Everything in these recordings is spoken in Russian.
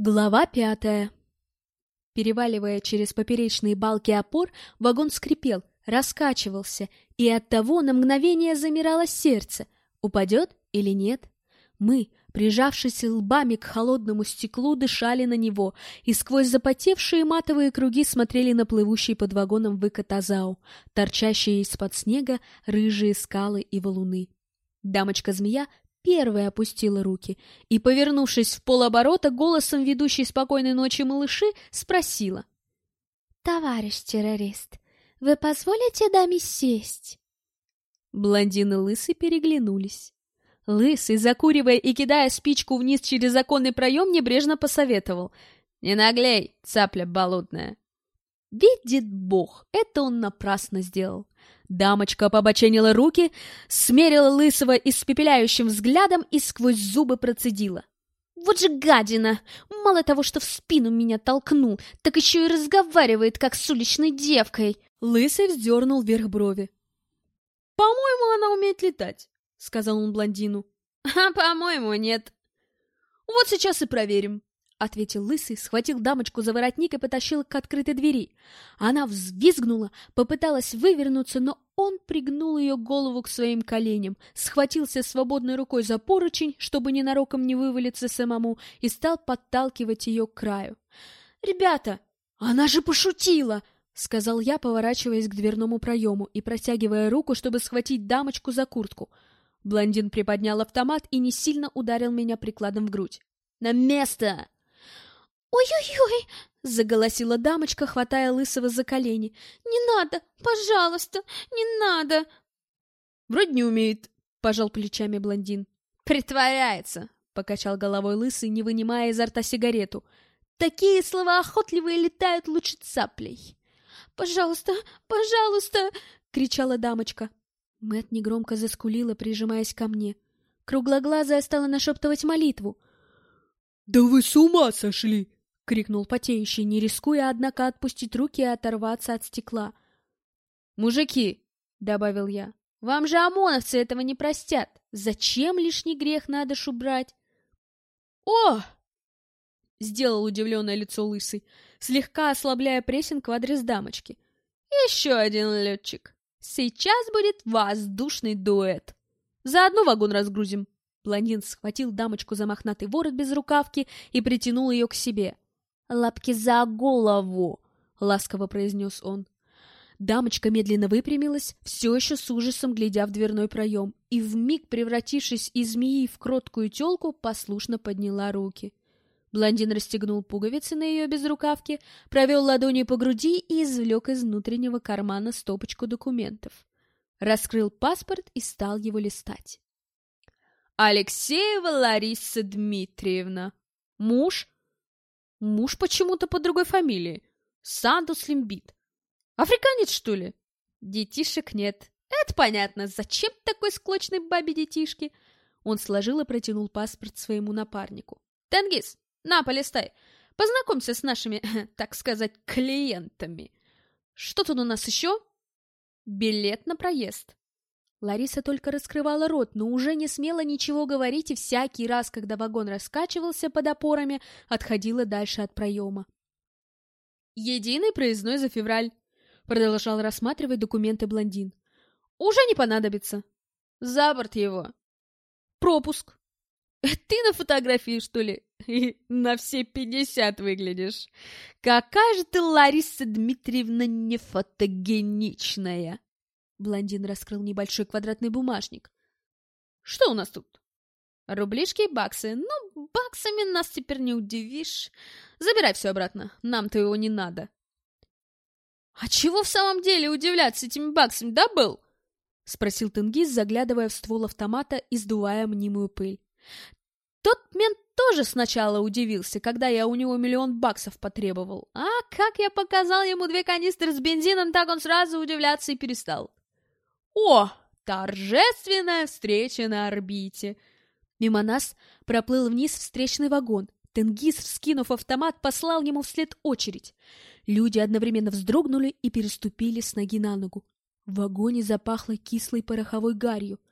Глава 5. Переваливая через поперечные балки опор, вагон скрипел, раскачивался, и оттого на мгновение замирало сердце. Упадет или нет? Мы, прижавшись лбами к холодному стеклу, дышали на него и сквозь запотевшие матовые круги смотрели на плывущий под вагоном выкат Азау, торчащие из-под снега рыжие скалы и валуны. Дамочка-змея первая опустила руки и, повернувшись в полоборота, голосом ведущей спокойной ночи малыши, спросила: «Товарищ террорист, вы позволите даме сесть?» Блондин и Лысый переглянулись. Лысый, закуривая и кидая спичку вниз через оконный проем, небрежно посоветовал: «Не наглей, цапля болотная!» Видит Бог, это он напрасно сделал. Дамочка побоченила руки, смерила Лысого испепеляющим взглядом и сквозь зубы процедила: «Вот же гадина! Мало того, что в спину меня толкнул, так еще и разговаривает, как с уличной девкой!» Лысый вздернул вверх брови. «По-моему, она умеет летать», — сказал он блондину. «А, по-моему, нет». «Вот сейчас и проверим», — ответил Лысый, схватил дамочку за воротник и потащил к открытой двери. Она взвизгнула, попыталась вывернуться, но он пригнул ее голову к своим коленям, схватился свободной рукой за поручень, чтобы ненароком не вывалиться самому, и стал подталкивать ее к краю. «Ребята, она же пошутила!» — сказал я, поворачиваясь к дверному проему и протягивая руку, чтобы схватить дамочку за куртку. Блондин приподнял автомат и не сильно ударил меня прикладом в грудь. «На место!» «Ой-ой-ой!» — заголосила дамочка, хватая Лысого за колени. «Не надо! Пожалуйста! Не надо!» «Вроде не умеет», — пожал плечами блондин. «Притворяется!» — покачал головой Лысый, не вынимая изо рта сигарету. «Такие слова охотливые летают лучше цаплей!» «Пожалуйста! Пожалуйста!» — кричала дамочка. Мэтт негромко заскулила, прижимаясь ко мне. Круглоглазая стала нашептывать молитву. «Да вы с ума сошли!» — крикнул потеющий, не рискуя, однако, отпустить руки и оторваться от стекла. «Мужики!» — добавил я. «Вам же ОМОНовцы этого не простят! Зачем лишний грех на душу брать?» «О!» — сделал удивленное лицо Лысый, слегка ослабляя прессинг в адрес дамочки. «Еще один летчик! Сейчас будет воздушный дуэт! Заодно вагон разгрузим!» Блондин схватил дамочку за мохнатый ворот без рукавки и притянул ее к себе. «Лапки за голову!» — ласково произнес он. Дамочка медленно выпрямилась, все еще с ужасом глядя в дверной проем, и вмиг, превратившись из змеи в кроткую телку, послушно подняла руки. Блондин расстегнул пуговицы на ее безрукавке, провел ладонью по груди и извлек из внутреннего кармана стопочку документов. Раскрыл паспорт и стал его листать. «Алексеева Лариса Дмитриевна. Муж? Муж почему-то по другой фамилии. Сандус Лимбит. Африканец, что ли? Детишек нет. Это понятно. Зачем такой склочной бабе детишки?» Он сложил и протянул паспорт своему напарнику. «Тенгиз, на, полистай. Познакомься с нашими, так сказать, клиентами. Что тут у нас еще?» «Билет на проезд». Лариса только раскрывала рот, но уже не смела ничего говорить и всякий раз, когда вагон раскачивался под опорами, отходила дальше от проема. «Единый проездной за февраль», — продолжал рассматривать документы блондин. «Уже не понадобится. За борт его. Пропуск. Ты на фотографии, что ли? На все 50 выглядишь. Какая же ты, Лариса Дмитриевна, нефотогеничная!» Блондин раскрыл небольшой квадратный бумажник. «Что у нас тут?» «Рублишки и баксы. Ну, баксами нас теперь не удивишь. Забирай все обратно. Нам-то его не надо». «А чего в самом деле удивляться этими баксами, да, был?» — спросил Тенгиз, заглядывая в ствол автомата и сдувая мнимую пыль. Тот мент тоже сначала удивился, когда я у него 1 000 000 баксов потребовал. А как я показал ему 2 канистры с бензином, так он сразу удивляться и перестал. «О, торжественная встреча на орбите!» Мимо нас проплыл вниз встречный вагон. Тенгиз, вскинув автомат, послал ему вслед очередь. Люди одновременно вздрогнули и переступили с ноги на ногу. В вагоне запахло кислой пороховой гарью.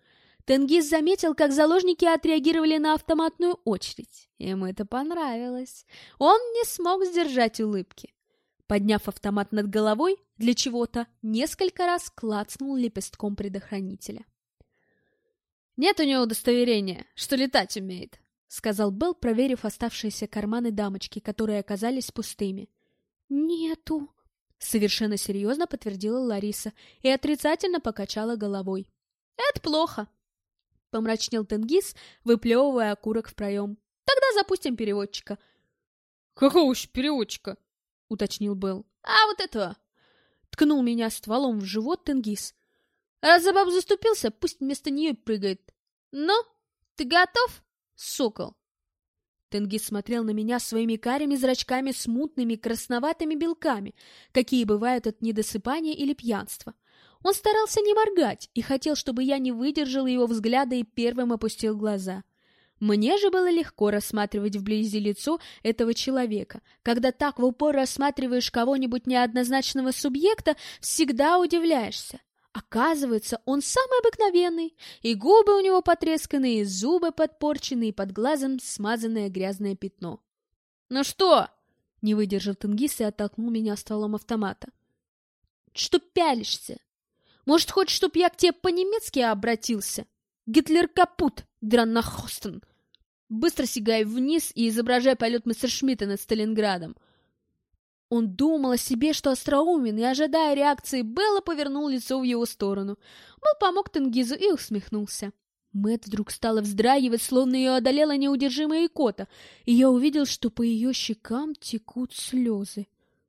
Тенгиз заметил, как заложники отреагировали на автоматную очередь. Ему это понравилось. Он не смог сдержать улыбки. Подняв автомат над головой, для чего-то несколько раз клацнул лепестком предохранителя. «Нет у него удостоверения, что летать умеет», — сказал Белл, проверив оставшиеся карманы дамочки, которые оказались пустыми. «Нету», — совершенно серьезно подтвердила Лариса и отрицательно покачала головой. «Это плохо», — помрачнел Тенгиз, выплевывая окурок в проем. «Тогда запустим переводчика». «Какого еще переводчика?» — уточнил Белл. «А вот этого!» — ткнул меня стволом в живот Тенгиз. «Раз за бабу заступился, пусть вместо нее прыгает. Ну, ты готов, сокол?» Тенгиз смотрел на меня своими карими зрачками с мутными красноватыми белками, какие бывают от недосыпания или пьянства. Он старался не моргать и хотел, чтобы я не выдержала его взгляда и первым опустил глаза. Мне же было легко рассматривать вблизи лицо этого человека. Когда так в упор рассматриваешь кого-нибудь неоднозначного субъекта, всегда удивляешься. Оказывается, он самый обыкновенный, и губы у него потресканные, и зубы подпорченные, и под глазом смазанное грязное пятно. «Ну что?» — не выдержал Тенгиз и оттолкнул меня стволом автомата. «Что пялишься? Может, хочешь, чтоб я к тебе по-немецки обратился? Гитлер капут, драннахостен! Быстро сигай вниз и изображай полет Мессершмитта над Сталинградом!» Он думал о себе, что остроумен, и, ожидая реакции Белла, повернул лицо в его сторону. Белл помог Тенгизу и усмехнулся. Мэтт вдруг стала вздрагивать, словно ее одолела неудержимая икота, и я увидел, что по ее щекам текут слезы.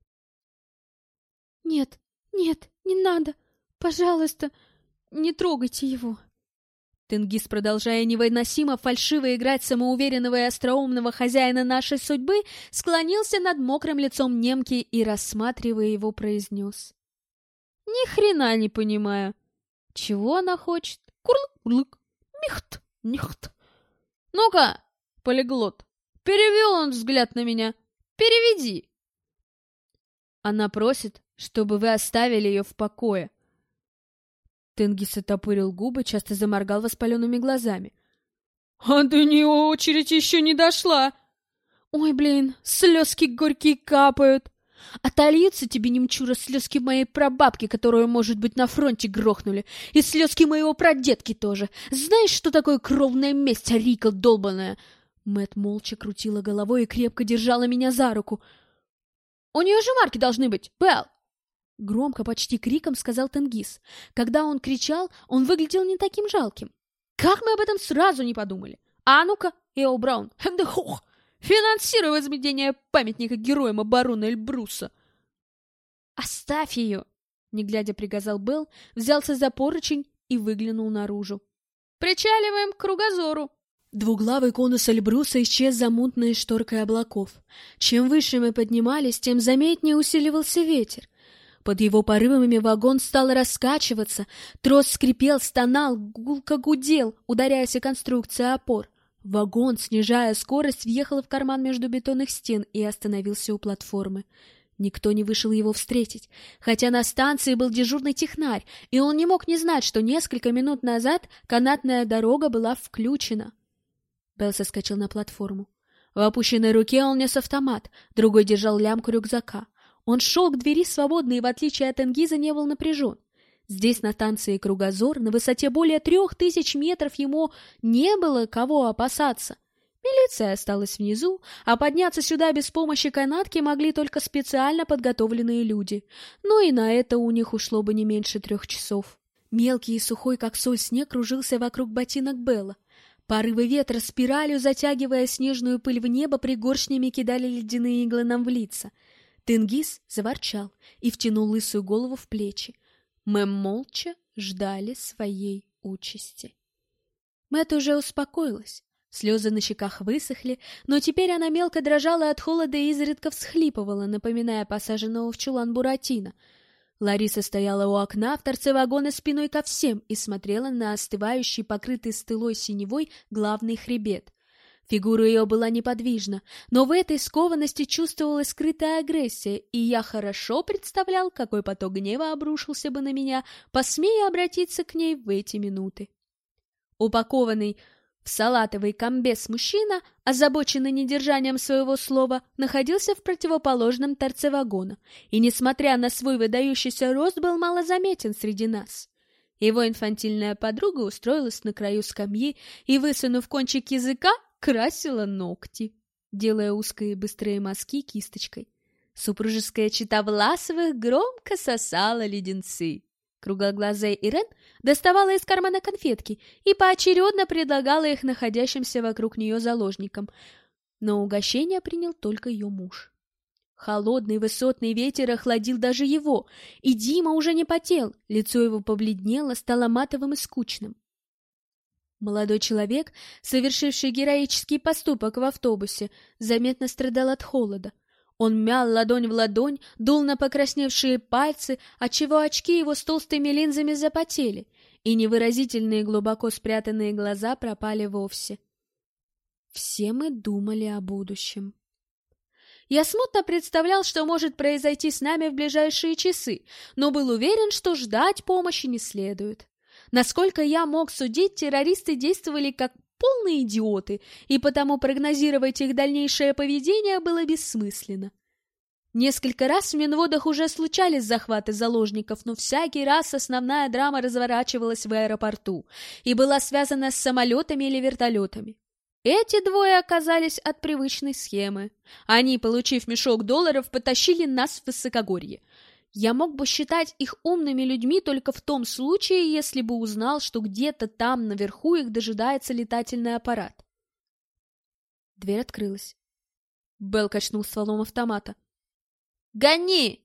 «Нет, нет, не надо! Пожалуйста, не трогайте его!» Тенгиз, продолжая невыносимо фальшиво играть самоуверенного и остроумного хозяина нашей судьбы, склонился над мокрым лицом немки и, рассматривая его, произнес: «Ни хрена не понимаю. Чего она хочет? Курлык-курлык, михт, нихт. Ну-ка, полиглот, перевел он взгляд на меня. Переведи!» «Она просит, чтобы вы оставили ее в покое». Тенгиз оттопырил губы, часто заморгал воспаленными глазами. «А до нее очередь еще не дошла!» «Ой, блин, слезки горькие капают! Отольются тебе, немчура, слезки моей прабабки, которую, может быть, на фронте грохнули, и слезки моего прадедки тоже. Знаешь, что такое кровная месть, Рика долбаная?» Мэтт молча крутила головой и крепко держала меня за руку. «У нее же марки должны быть, Белл!» Громко, почти криком сказал Тенгиз. Когда он кричал, он выглядел не таким жалким. «Как мы об этом сразу не подумали? А ну-ка, Эо Браун, хэндехох, финансируй возведение памятника героям обороны Эльбруса!» «Оставь ее!» — не глядя приказал Белл, взялся за поручень и выглянул наружу. «Причаливаем к кругозору!» Двуглавый конус Эльбруса исчез за мутной шторкой облаков. Чем выше мы поднимались, тем заметнее усиливался ветер. Под его порывами вагон стал раскачиваться, трос скрипел, стонал, гулко гудел, ударяясь о конструкции опор. Вагон, снижая скорость, въехал в карман между бетонных стен и остановился у платформы. Никто не вышел его встретить, хотя на станции был дежурный технарь, и он не мог не знать, что несколько минут назад канатная дорога была включена. Белл соскочил на платформу. В опущенной руке он нес автомат, другой держал лямку рюкзака. Он шел к двери свободно и, в отличие от Тенгиза, не был напряжен. Здесь, на станции Кругозор, на высоте более 3000 метров, ему не было кого опасаться. Милиция осталась внизу, а подняться сюда без помощи канатки могли только специально подготовленные люди. Но и на это у них ушло бы не меньше 3 часов. Мелкий и сухой, как соль, снег кружился вокруг ботинок Белла. Порывы ветра спиралью, затягивая снежную пыль в небо, пригоршнями кидали ледяные иглы нам в лица. Тенгиз заворчал и втянул лысую голову в плечи. Мы молча ждали своей участи. Мэтт уже успокоилась. Слезы на щеках высохли, но теперь она мелко дрожала от холода и изредка всхлипывала, напоминая посаженного в чулан Буратино. Лариса стояла у окна в торце вагона спиной ко всем и смотрела на остывающий, покрытый стылой синевой, главный хребет. Фигура ее была неподвижна, но в этой скованности чувствовалась скрытая агрессия, и я хорошо представлял, какой поток гнева обрушился бы на меня, посмея обратиться к ней в эти минуты. Упакованный в салатовый комбез мужчина, озабоченный недержанием своего слова, находился в противоположном торце вагона и, несмотря на свой выдающийся рост, был малозаметен среди нас. Его инфантильная подруга устроилась на краю скамьи и, высунув кончик языка, красила ногти, делая узкие быстрые мазки кисточкой. Супружеская чета Власовых громко сосала леденцы. Круглоглазая Ирен доставала из кармана конфетки и поочередно предлагала их находящимся вокруг нее заложникам, но угощение принял только ее муж. Холодный высотный ветер охладил даже его, и Дима уже не потел, лицо его побледнело, стало матовым и скучным. Молодой человек, совершивший героический поступок в автобусе, заметно страдал от холода. Он мял ладонь в ладонь, дул на покрасневшие пальцы, отчего очки его с толстыми линзами запотели, и невыразительные глубоко спрятанные глаза пропали вовсе. Все мы думали о будущем. Я смутно представлял, что может произойти с нами в ближайшие часы, но был уверен, что ждать помощи не следует. Насколько я мог судить, террористы действовали как полные идиоты, и потому прогнозировать их дальнейшее поведение было бессмысленно. Несколько раз в Минводах уже случались захваты заложников, но всякий раз основная драма разворачивалась в аэропорту и была связана с самолетами или вертолетами. Эти двое оказались от привычной схемы. Они, получив мешок долларов, потащили нас в высокогорье. Я мог бы считать их умными людьми только в том случае, если бы узнал, что где-то там наверху их дожидается летательный аппарат. Дверь открылась. Белл качнул стволом автомата. «Гони!»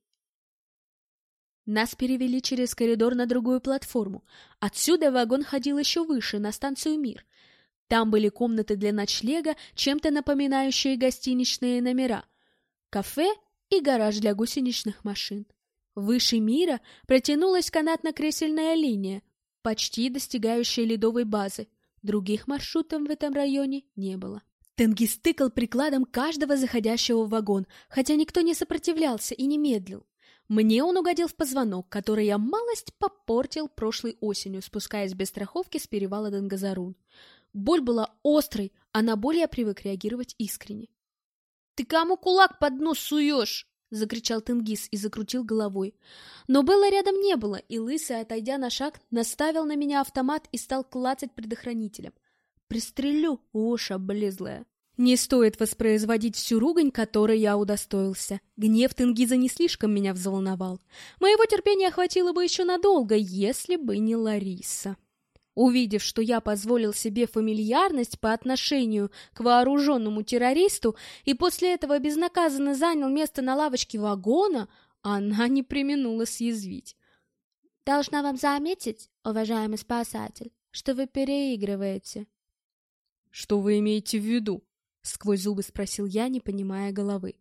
Нас перевели через коридор на другую платформу. Отсюда вагон ходил еще выше, на станцию «Мир». Там были комнаты для ночлега, чем-то напоминающие гостиничные номера, кафе и гараж для гусеничных машин. Выше «Мира» протянулась канатно-кресельная линия, почти достигающая ледовой базы. Других маршрутов в этом районе не было. Тенгиз тыкал прикладом каждого заходящего в вагон, хотя никто не сопротивлялся и не медлил. Мне он угодил в позвонок, который я малость попортил прошлой осенью, спускаясь без страховки с перевала Дангазарун. Боль была острой, а на боль я привык реагировать искренне. — Ты кому кулак под нос суешь? — закричал Тенгиз и закрутил головой. Но Белла рядом не было, и Лысый, отойдя на шаг, наставил на меня автомат и стал клацать предохранителем. «Пристрелю, ушь облезлая!» Не стоит воспроизводить всю ругань, которой я удостоился. Гнев Тенгиза не слишком меня взволновал. Моего терпения хватило бы еще надолго, если бы не Лариса. Увидев, что я позволил себе фамильярность по отношению к вооруженному террористу и после этого безнаказанно занял место на лавочке вагона, она не преминула съязвить. «Должна вам заметить, уважаемый спасатель, что вы переигрываете». «Что вы имеете в виду?» — сквозь зубы спросил я, не понимая головы.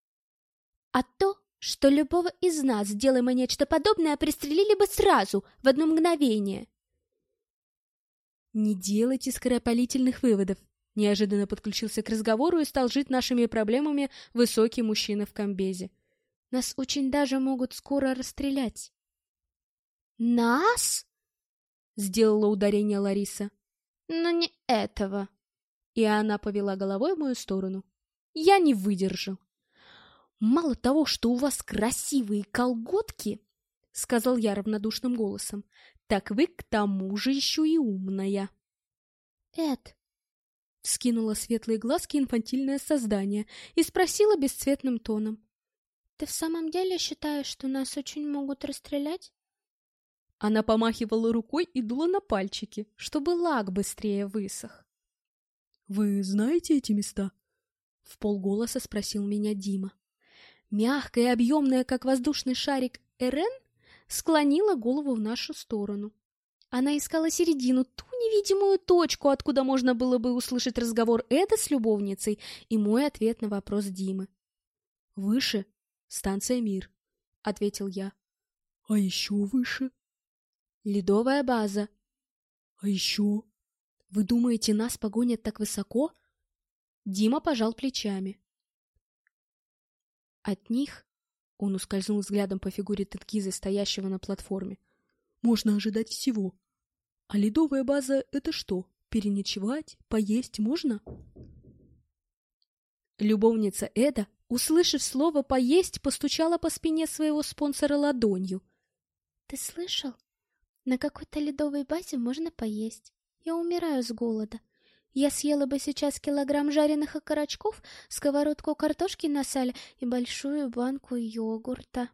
«А то, что любого из нас, сделай мы нечто подобное, пристрелили бы сразу, в одно мгновение». «Не делайте скоропалительных выводов», — неожиданно подключился к разговору и стал жить нашими проблемами высокий мужчина в комбезе. «Нас очень даже могут скоро расстрелять». «Нас?» — сделала ударение Лариса. «Но не этого». И она повела головой в мою сторону. Я не выдержал. «Мало того, что у вас красивые колготки», — сказал я равнодушным голосом, — «так вы к тому же еще и умная». «Эд», — вскинула светлые глазки инфантильное создание и спросила бесцветным тоном, «ты в самом деле считаешь, что нас очень могут расстрелять?» Она помахивала рукой и дула на пальчики, чтобы лак быстрее высох. «Вы знаете эти места?» — вполголоса спросил меня Дима. Мягкая и объемная, как воздушный шарик, Эрен склонила голову в нашу сторону. Она искала середину, ту невидимую точку, откуда можно было бы услышать разговор Эда с любовницей и мой ответ на вопрос Димы. «Выше — станция «Мир», — ответил я. «А еще выше?» «Ледовая база». «А еще?» «Вы думаете, нас погонят так высоко?» Дима пожал плечами. От них, он ускользнул взглядом по фигуре Тенгиза, стоящего на платформе, можно ожидать всего. А ледовая база — это что? Переночевать? Поесть можно? Любовница Эда, услышав слово «поесть», постучала по спине своего спонсора ладонью. Ты слышал? На какой-то ледовой базе можно поесть. Я умираю с голода. Я съела бы сейчас килограмм жареных окорочков, сковородку картошки на сале и большую банку йогурта.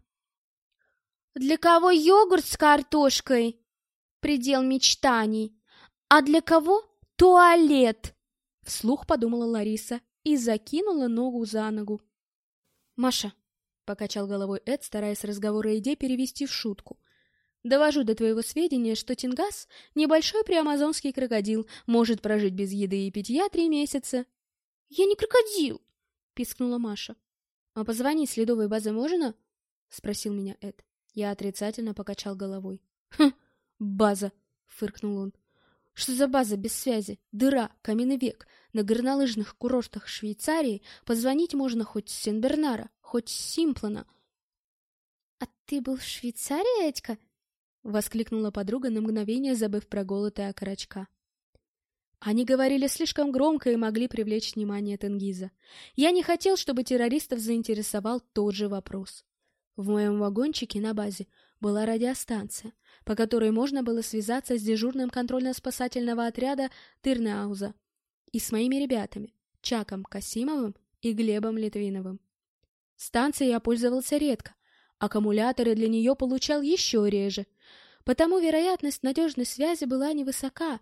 Для кого йогурт с картошкой? Предел мечтаний. А для кого туалет? Вслух подумала Лариса и закинула ногу за ногу. «Маша», — покачал головой Эд, стараясь разговор о еде перевести в шутку, «довожу до твоего сведения, что Тенгиз, небольшой приамазонский крокодил, может прожить без еды и питья 3 месяца». «Я не крокодил», — пискнула Маша. «А позвонить с ледовой базы можно?» — спросил меня Эд. Я отрицательно покачал головой. «Хм, база!» — фыркнул он. «Что за база без связи? Дыра, каменный век. На горнолыжных курортах Швейцарии позвонить можно хоть с Сен-Бернара, хоть с Симплона». «А ты был в Швейцарии, Этька?» — воскликнула подруга на мгновение, забыв про голод и окорочка. Они говорили слишком громко и могли привлечь внимание Тенгиза. Я не хотел, чтобы террористов заинтересовал тот же вопрос. В моем вагончике на базе была радиостанция, по которой можно было связаться с дежурным контрольно-спасательного отряда Тырныауза и с моими ребятами Чаком Касимовым и Глебом Литвиновым. Станцией я пользовался редко, аккумуляторы для нее получал еще реже, потому вероятность надежной связи была невысока.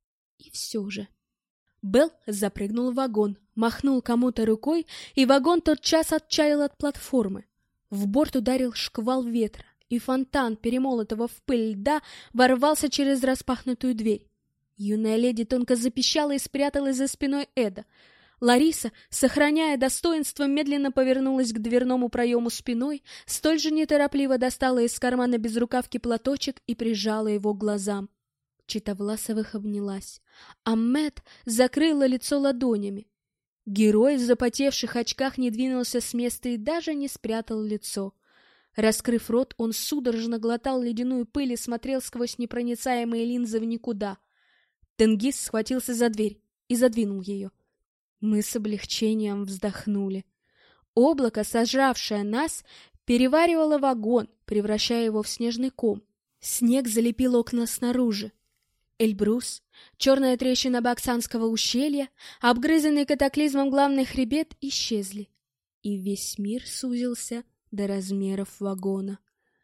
И все же. Белл запрыгнул в вагон, махнул кому-то рукой, и вагон тотчас отчалил от платформы. В борт ударил шквал ветра, и фонтан, перемолотого в пыль льда, ворвался через распахнутую дверь. Юная леди тонко запищала и спряталась за спиной Эда. Лариса, сохраняя достоинство, медленно повернулась к дверному проему спиной, столь же неторопливо достала из кармана безрукавки платочек и прижала его к глазам. Чита Власовых обнялась, а Мэтт закрыла лицо ладонями. Герой в запотевших очках не двинулся с места и даже не спрятал лицо. Раскрыв рот, он судорожно глотал ледяную пыль и смотрел сквозь непроницаемые линзы в никуда. Тенгиз схватился за дверь и задвинул ее. Мы с облегчением вздохнули. Облако, сожравшее нас, переваривало вагон, превращая его в снежный ком. Снег залепил окна снаружи. Эльбрус, черная трещина Баксанского ущелья, обгрызанный катаклизмом главный хребет исчезли, и весь мир сузился до размеров вагона.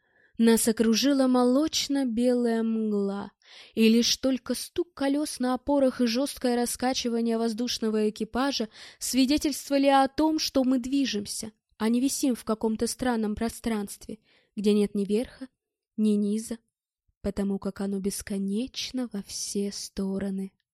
Нас окружила молочно-белая мгла, и лишь только стук колес на опорах и жесткое раскачивание воздушного экипажа свидетельствовали о том, что мы движемся, а не висим в каком-то странном пространстве, где нет ни верха, ни низа, потому как оно бесконечно во все стороны.